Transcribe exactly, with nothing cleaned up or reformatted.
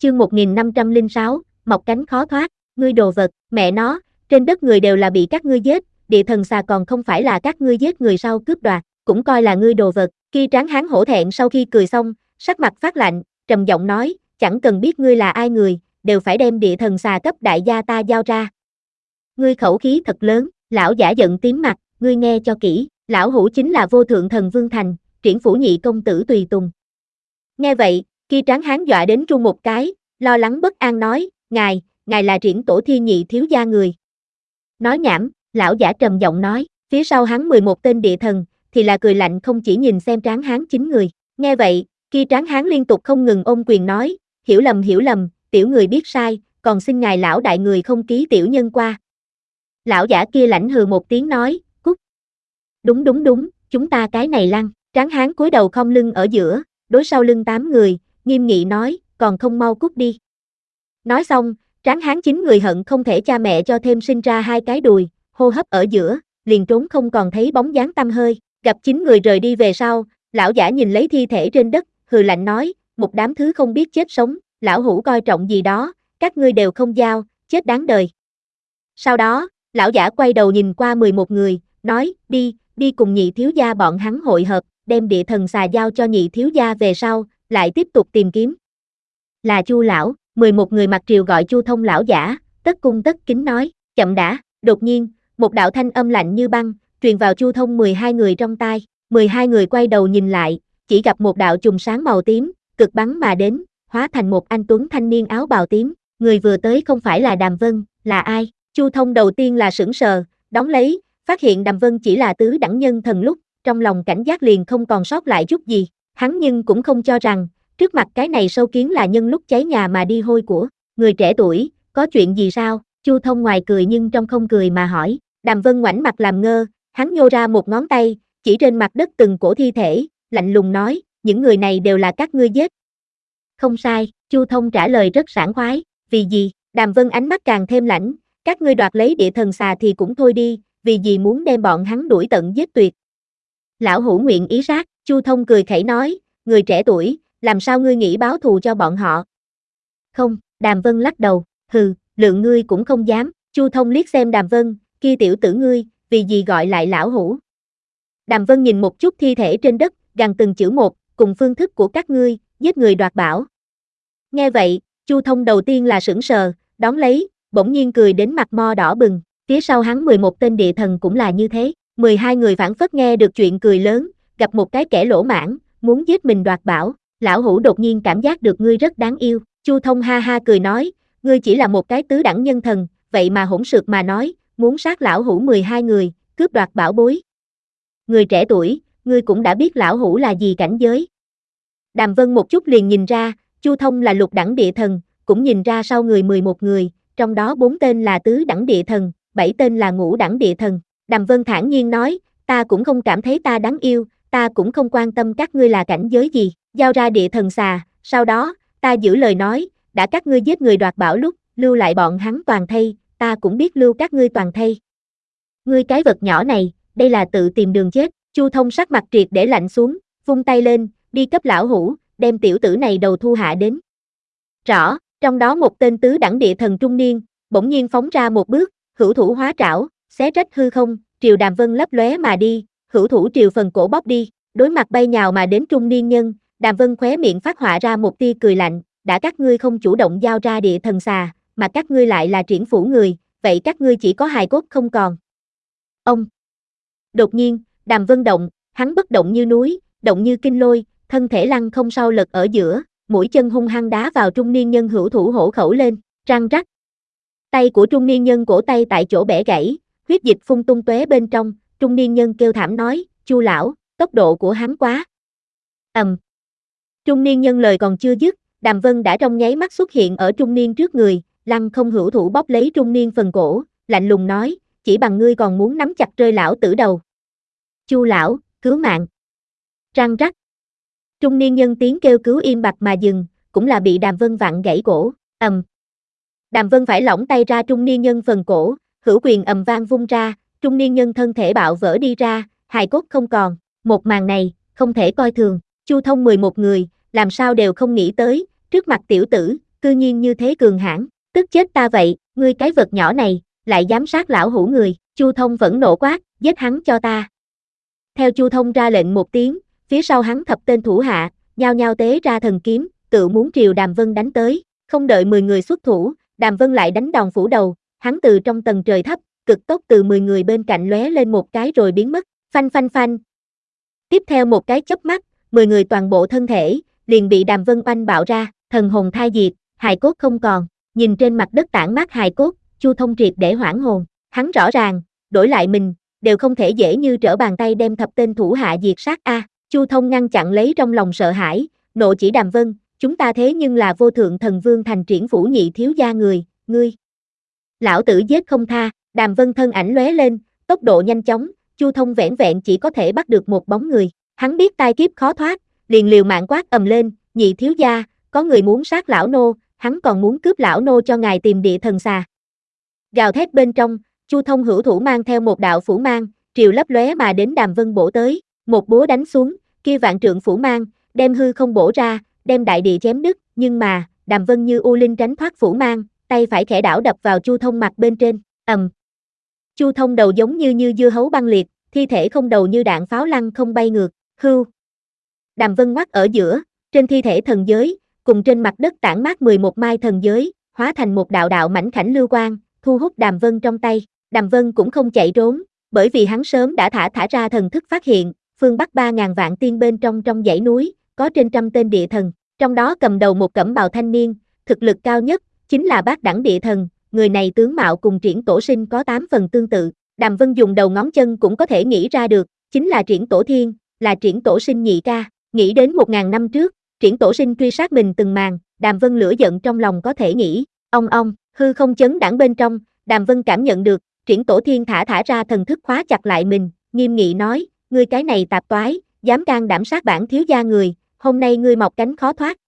chương một nghìn năm trăm lẻ sáu, mọc cánh khó thoát, ngươi đồ vật, mẹ nó, trên đất người đều là bị các ngươi giết, địa thần xà còn không phải là các ngươi giết người sau cướp đoạt, cũng coi là ngươi đồ vật. Kia tráng hán hổ thẹn sau khi cười xong, sắc mặt phát lạnh, trầm giọng nói, chẳng cần biết ngươi là ai người, đều phải đem địa thần xà cấp đại gia ta giao ra. Ngươi khẩu khí thật lớn, lão giả giận tím mặt, ngươi nghe cho kỹ, lão hủ chính là vô thượng thần Vương Thành, triển phủ nhị công tử tùy tùng. Nghe vậy, kia tráng hán dọa đến run một cái, lo lắng bất an nói, ngài, ngài là triển tổ thiên nhị thiếu gia người. Nói nhảm, lão giả trầm giọng nói, phía sau hắn mười một tên địa thần, thì là cười lạnh không chỉ nhìn xem tráng hán chính người. Nghe vậy, kia tráng hán liên tục không ngừng ôm quyền nói, hiểu lầm hiểu lầm, tiểu người biết sai, còn xin ngài lão đại người không ký tiểu nhân qua. Lão giả kia lãnh hừ một tiếng nói, cút. Đúng đúng đúng, chúng ta cái này lăng, tráng hán cúi đầu khom lưng ở giữa, đối sau lưng tám người, nghiêm nghị nói, còn không mau cút đi. Nói xong, tráng hán chín người hận không thể cha mẹ cho thêm sinh ra hai cái đùi, hô hấp ở giữa, liền trốn không còn thấy bóng dáng tăm hơi, gặp chín người rời đi về sau, lão giả nhìn lấy thi thể trên đất, hừ lạnh nói, một đám thứ không biết chết sống, lão hủ coi trọng gì đó, các ngươi đều không giao, chết đáng đời. Sau đó, lão giả quay đầu nhìn qua mười một người, nói, đi, đi cùng nhị thiếu gia bọn hắn hội hợp, đem địa thần xà giao cho nhị thiếu gia về sau, lại tiếp tục tìm kiếm. Là Chu lão, mười một người mặc triều gọi Chu Thông lão giả, tất cung tất kính nói, chậm đã, đột nhiên, một đạo thanh âm lạnh như băng, truyền vào Chu Thông mười hai người trong tai, mười hai người quay đầu nhìn lại, chỉ gặp một đạo chùm sáng màu tím, cực bắn mà đến, hóa thành một anh tuấn thanh niên áo bào tím, người vừa tới không phải là Đàm Vân, là ai? Chu Thông đầu tiên là sững sờ, đón lấy, phát hiện Đàm Vân chỉ là tứ đẳng nhân thần lúc, trong lòng cảnh giác liền không còn sót lại chút gì, hắn nhưng cũng không cho rằng, trước mặt cái này sâu kiến là nhân lúc cháy nhà mà đi hôi của, người trẻ tuổi, có chuyện gì sao? Chu Thông ngoài cười nhưng trong không cười mà hỏi, Đàm Vân ngoảnh mặt làm ngơ, hắn nhô ra một ngón tay, chỉ trên mặt đất từng cổ thi thể, lạnh lùng nói, những người này đều là các ngươi giết. Không sai, Chu Thông trả lời rất sảng khoái, vì gì? Đàm Vân ánh mắt càng thêm lạnh, các ngươi đoạt lấy địa thần xà thì cũng thôi đi, vì gì muốn đem bọn hắn đuổi tận giết tuyệt. Lão hủ nguyện ý sát, Chu Thông cười khẩy nói, người trẻ tuổi, làm sao ngươi nghĩ báo thù cho bọn họ? Không, Đàm Vân lắc đầu, hừ, lượng ngươi cũng không dám, Chu Thông liếc xem Đàm Vân, kia tiểu tử ngươi, vì gì gọi lại lão hủ? Đàm Vân nhìn một chút thi thể trên đất, gằn từng chữ một, cùng phương thức của các ngươi, giết người đoạt bảo. Nghe vậy, Chu Thông đầu tiên là sững sờ, đón lấy, bỗng nhiên cười đến mặt mo đỏ bừng, phía sau hắn mười một tên địa thần cũng là như thế, mười hai người phảng phất nghe được chuyện cười lớn, gặp một cái kẻ lỗ mãng, muốn giết mình đoạt bảo, lão hủ đột nhiên cảm giác được ngươi rất đáng yêu, Chu Thông ha ha cười nói, ngươi chỉ là một cái tứ đẳng nhân thần, vậy mà hỗn xược mà nói, muốn sát lão hủ mười hai người, cướp đoạt bảo bối. Người trẻ tuổi, ngươi cũng đã biết lão hủ là gì cảnh giới. Đàm Vân một chút liền nhìn ra, Chu Thông là lục đẳng địa thần, cũng nhìn ra sau người mười một người, trong đó bốn tên là tứ đẳng địa thần, bảy tên là ngũ đẳng địa thần. Đàm Vân thản nhiên nói, ta cũng không cảm thấy ta đáng yêu, ta cũng không quan tâm các ngươi là cảnh giới gì, giao ra địa thần xà, sau đó, ta giữ lời nói, đã các ngươi giết người đoạt bảo lúc, lưu lại bọn hắn toàn thây, ta cũng biết lưu các ngươi toàn thây. Ngươi cái vật nhỏ này, đây là tự tìm đường chết, Chu Thông sắc mặt triệt để lạnh xuống, vung tay lên, đi cấp lão hủ, đem tiểu tử này đầu thu hạ đến. Rõ, trong đó một tên tứ đẳng địa thần trung niên, bỗng nhiên phóng ra một bước, hữu thủ hóa trảo, xé rách hư không, triều Đàm Vân lấp lóe mà đi, hữu thủ triều phần cổ bóp đi, đối mặt bay nhào mà đến trung niên nhân, Đàm Vân khóe miệng phát họa ra một tia cười lạnh, đã các ngươi không chủ động giao ra địa thần xà, mà các ngươi lại là triển phủ người, vậy các ngươi chỉ có hài cốt không còn. Ông. Đột nhiên, Đàm Vân động, hắn bất động như núi, động như kinh lôi, thân thể lăn không sau lật ở giữa, mũi chân hung hăng đá vào trung niên nhân hữu thủ hổ khẩu lên, răng rắc. Tay của trung niên nhân cổ tay tại chỗ bẻ gãy, huyết dịch phun tung tóe bên trong, trung niên nhân kêu thảm nói, Chu lão, tốc độ của hắn quá. Ầm. Um. Trung niên nhân lời còn chưa dứt, Đàm Vân đã trong nháy mắt xuất hiện ở trung niên trước người, lăng không hữu thủ bóp lấy trung niên phần cổ, lạnh lùng nói, chỉ bằng ngươi còn muốn nắm chặt rơi lão tử đầu. Chu lão, cứu mạng. Răng rắc. Trung niên nhân tiếng kêu cứu im bặt mà dừng, cũng là bị Đàm Vân vặn gãy cổ, ầm. Um. Đàm Vân phải lỏng tay ra trung niên nhân phần cổ, hữu quyền ầm vang vung ra, trung niên nhân thân thể bạo vỡ đi ra, hài cốt không còn, một màn này, không thể coi thường, Chu Thông mười một người, làm sao đều không nghĩ tới, trước mặt tiểu tử, cư nhiên như thế cường hãn, tức chết ta vậy, ngươi cái vật nhỏ này, lại dám sát lão hủ người, Chu Thông vẫn nộ quát, giết hắn cho ta. Theo Chu Thông ra lệnh một tiếng, phía sau hắn thập tên thủ hạ, nhao nhao tế ra thần kiếm, tự muốn triều Đàm Vân đánh tới, không đợi mười người xuất thủ, Đàm Vân lại đánh đòn phủ đầu, hắn từ trong tầng trời thấp, cực tốc từ mười người bên cạnh lóe lên một cái rồi biến mất, phanh phanh phanh. Tiếp theo một cái chớp mắt, mười người toàn bộ thân thể, liền bị Đàm Vân oanh bạo ra, thần hồn thai diệt, hài cốt không còn, nhìn trên mặt đất tản mát hài cốt, Chu Thông triệt để hoảng hồn, hắn rõ ràng, đổi lại mình, đều không thể dễ như trở bàn tay đem thập tên thủ hạ diệt sát a. Chu Thông ngăn chặn lấy trong lòng sợ hãi, nộ chỉ Đàm Vân, chúng ta thế nhưng là vô thượng thần vương thành triển phủ nhị thiếu gia người, ngươi. Lão tử giết không tha, Đàm Vân thân ảnh lóe lên, tốc độ nhanh chóng, Chu Thông vẻn vẹn chỉ có thể bắt được một bóng người, hắn biết tai kiếp khó thoát, liền liều mạng quát ầm lên, nhị thiếu gia, có người muốn sát lão nô, hắn còn muốn cướp lão nô cho ngài tìm địa thần xà. Gào thét bên trong, Chu Thông hữu thủ mang theo một đạo phủ mang, triều lấp lóe mà đến Đàm Vân bổ tới, một búa đánh xuống, kia vạn trượng phủ mang, đem hư không bổ ra, đem đại địa chém đứt, nhưng mà, Đàm Vân như u linh tránh thoát phủ mang, tay phải khẽ đảo đập vào Chu Thông mặt bên trên, ầm. Chu Thông đầu giống như như dưa hấu băng liệt, thi thể không đầu như đạn pháo lăn không bay ngược, hưu. Đàm Vân ngoắt ở giữa, trên thi thể thần giới, cùng trên mặt đất tản mát mười một mai thần giới, hóa thành một đạo đạo mảnh khảnh lưu quang, thu hút Đàm Vân trong tay. Đàm Vân cũng không chạy trốn, bởi vì hắn sớm đã thả thả ra thần thức phát hiện, phương Bắc ba ngàn vạn tiên bên trong trong dãy núi, có trên trăm tên địa thần, trong đó cầm đầu một cẩm bào thanh niên, thực lực cao nhất, chính là bát đẳng địa thần, người này tướng mạo cùng Triển Tổ Sinh có tám phần tương tự. Đàm Vân dùng đầu ngón chân cũng có thể nghĩ ra được, chính là Triển Tổ Thiên, là Triển Tổ Sinh nhị ca, nghĩ đến một ngàn năm trước, Triển Tổ Sinh truy sát mình từng màn, Đàm Vân lửa giận trong lòng có thể nghĩ, ong ong, hư không chấn đãng bên trong, Đàm Vân cảm nhận được, Triển Tổ Thiên thả thả ra thần thức khóa chặt lại mình, nghiêm nghị nói, ngươi cái này tạp toái, dám can đảm sát bản thiếu gia người, hôm nay ngươi mọc cánh khó thoát,